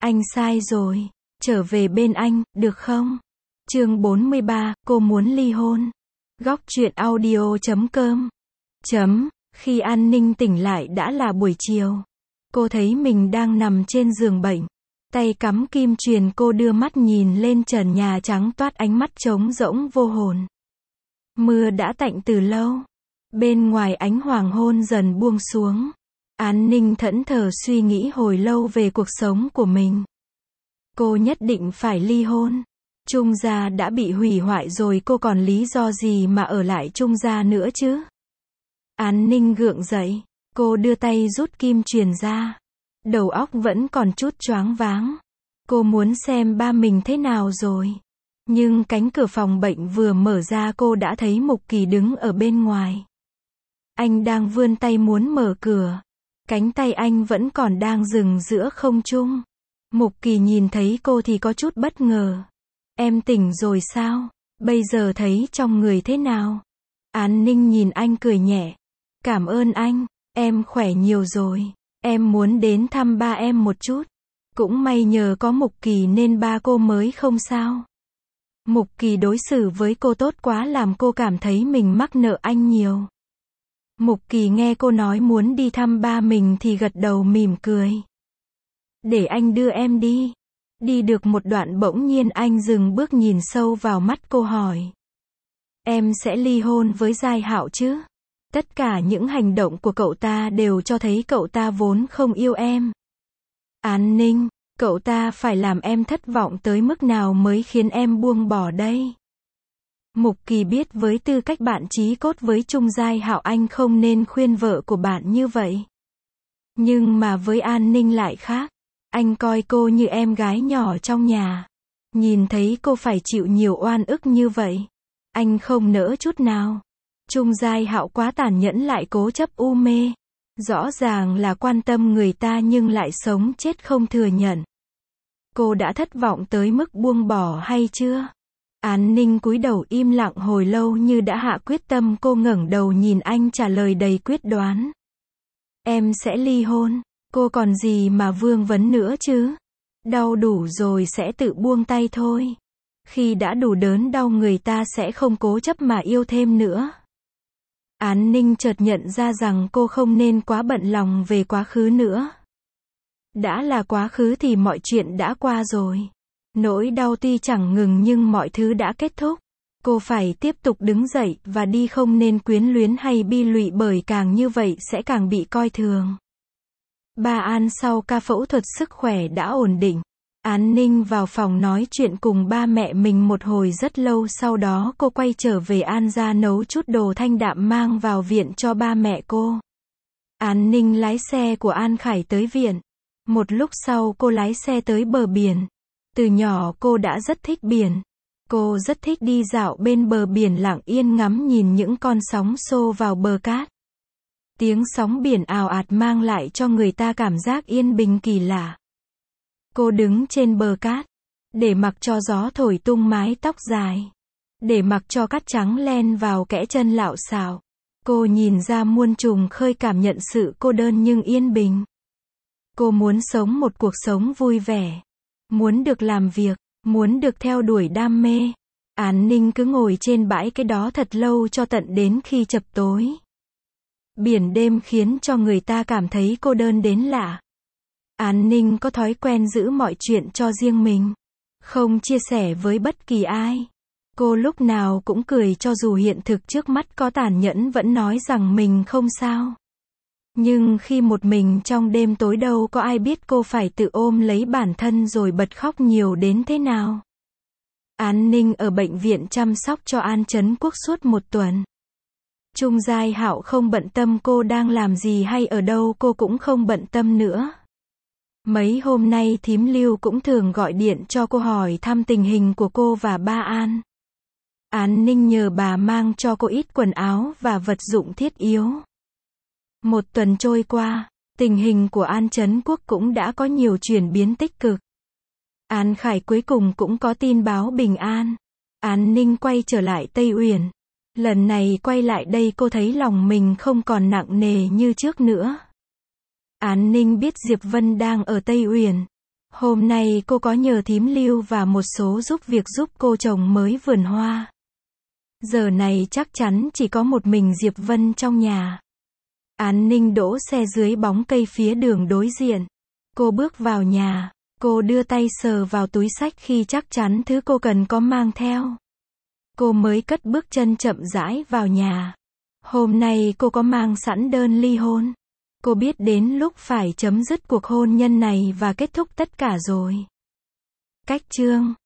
Anh sai rồi. Trở về bên anh, được không? Chương 43, cô muốn ly hôn. Góc truyện audio.com. Khi An Ninh tỉnh lại đã là buổi chiều. Cô thấy mình đang nằm trên giường bệnh. Tay cắm kim truyền, cô đưa mắt nhìn lên trần nhà trắng toát, ánh mắt trống rỗng vô hồn. Mưa đã tạnh từ lâu. Bên ngoài ánh hoàng hôn dần buông xuống. An Ninh thẫn thờ suy nghĩ hồi lâu về cuộc sống của mình. Cô nhất định phải ly hôn. Trung gia đã bị hủy hoại rồi, cô còn lý do gì mà ở lại Trung gia nữa chứ? An Ninh gượng dậy. Cô đưa tay rút kim truyền ra. Đầu óc vẫn còn chút choáng váng. Cô muốn xem ba mình thế nào rồi. Nhưng cánh cửa phòng bệnh vừa mở ra, cô đã thấy Mục Kỳ đứng ở bên ngoài. Anh đang vươn tay muốn mở cửa. Cánh tay anh vẫn còn đang dừng giữa không trung. Mục Kỳ nhìn thấy cô thì có chút bất ngờ. Em tỉnh rồi sao? Bây giờ thấy trong người thế nào? An Ninh nhìn anh cười nhẹ. Cảm ơn anh, em khỏe nhiều rồi. Em muốn đến thăm ba em một chút. Cũng may nhờ có Mục Kỳ nên ba cô mới không sao. Mục Kỳ đối xử với cô tốt quá, làm cô cảm thấy mình mắc nợ anh nhiều. Mục Kỳ nghe cô nói muốn đi thăm ba mình thì gật đầu mỉm cười. Để anh đưa em đi. Đi được một đoạn bỗng nhiên anh dừng bước, nhìn sâu vào mắt cô hỏi. Em sẽ ly hôn với Giai Hạo chứ? Tất cả những hành động của cậu ta đều cho thấy cậu ta vốn không yêu em. An Ninh, cậu ta phải làm em thất vọng tới mức nào mới khiến em buông bỏ đây? Mục Kỳ biết với tư cách bạn chí cốt với Trung Giai Hạo, anh không nên khuyên vợ của bạn như vậy. Nhưng mà với An Ninh lại khác. Anh coi cô như em gái nhỏ trong nhà. Nhìn thấy cô phải chịu nhiều oan ức như vậy, anh không nỡ chút nào. Trung Giai Hạo quá tàn nhẫn, lại cố chấp u mê. Rõ ràng là quan tâm người ta nhưng lại sống chết không thừa nhận. Cô đã thất vọng tới mức buông bỏ hay chưa? An Ninh cúi đầu im lặng hồi lâu như đã hạ quyết tâm. Cô ngẩng đầu nhìn anh, trả lời đầy quyết đoán. Em sẽ ly hôn. Cô còn gì mà vương vấn nữa chứ? Đau đủ rồi sẽ tự buông tay thôi. Khi đã đủ đớn đau, người ta sẽ không cố chấp mà yêu thêm nữa. An Ninh chợt nhận ra rằng cô không nên quá bận lòng về quá khứ nữa. Đã là quá khứ thì mọi chuyện đã qua rồi. Nỗi đau tuy chẳng ngừng nhưng mọi thứ đã kết thúc. Cô phải tiếp tục đứng dậy và đi, không nên quyến luyến hay bi lụy, bởi càng như vậy sẽ càng bị coi thường. Ba An sau ca phẫu thuật sức khỏe đã ổn định. An Ninh vào phòng nói chuyện cùng ba mẹ mình một hồi rất lâu, sau đó cô quay trở về An gia nấu chút đồ thanh đạm mang vào viện cho ba mẹ cô. An Ninh lái xe của An Khải tới viện. Một lúc sau cô lái xe tới bờ biển. Từ nhỏ cô đã rất thích biển. Cô rất thích đi dạo bên bờ biển, lặng yên ngắm nhìn những con sóng xô vào bờ cát. Tiếng sóng biển ào ạt mang lại cho người ta cảm giác yên bình kỳ lạ. Cô đứng trên bờ cát, để mặc cho gió thổi tung mái tóc dài, để mặc cho cát trắng len vào kẽ chân lạo xạo. Cô nhìn ra muôn trùng khơi, cảm nhận sự cô đơn nhưng yên bình. Cô muốn sống một cuộc sống vui vẻ, muốn được làm việc, muốn được theo đuổi đam mê. An Ninh cứ ngồi trên bãi cái đó thật lâu, cho tận đến khi chập tối. Biển đêm khiến cho người ta cảm thấy cô đơn đến lạ. An Ninh có thói quen giữ mọi chuyện cho riêng mình, không chia sẻ với bất kỳ ai. Cô lúc nào cũng cười, cho dù hiện thực trước mắt có tàn nhẫn vẫn nói rằng mình không sao. Nhưng khi một mình trong đêm tối, đâu có ai biết cô phải tự ôm lấy bản thân rồi bật khóc nhiều đến thế nào. An Ninh ở bệnh viện chăm sóc cho An Trấn Quốc suốt một tuần. Trung Giai Hạo không bận tâm cô đang làm gì hay ở đâu, cô cũng không bận tâm nữa. Mấy hôm nay thím Lưu cũng thường gọi điện cho cô hỏi thăm tình hình của cô và ba An. An Ninh nhờ bà mang cho cô ít quần áo và vật dụng thiết yếu. Một tuần trôi qua, tình hình của An Trấn Quốc cũng đã có nhiều chuyển biến tích cực. An Khải cuối cùng cũng có tin báo bình an. An Ninh quay trở lại Tây Uyển. Lần này quay lại đây cô thấy lòng mình không còn nặng nề như trước nữa. An Ninh biết Diệp Vân đang ở Tây Uyển. Hôm nay cô có nhờ thím Lưu và một số giúp việc giúp cô trồng mới vườn hoa. Giờ này chắc chắn chỉ có một mình Diệp Vân trong nhà. An Ninh đỗ xe dưới bóng cây phía đường đối diện. Cô bước vào nhà. Cô đưa tay sờ vào túi xách khi chắc chắn thứ cô cần có mang theo. Cô mới cất bước chân chậm rãi vào nhà. Hôm nay cô có mang sẵn đơn ly hôn. Cô biết đến lúc phải chấm dứt cuộc hôn nhân này và kết thúc tất cả rồi. Cách chương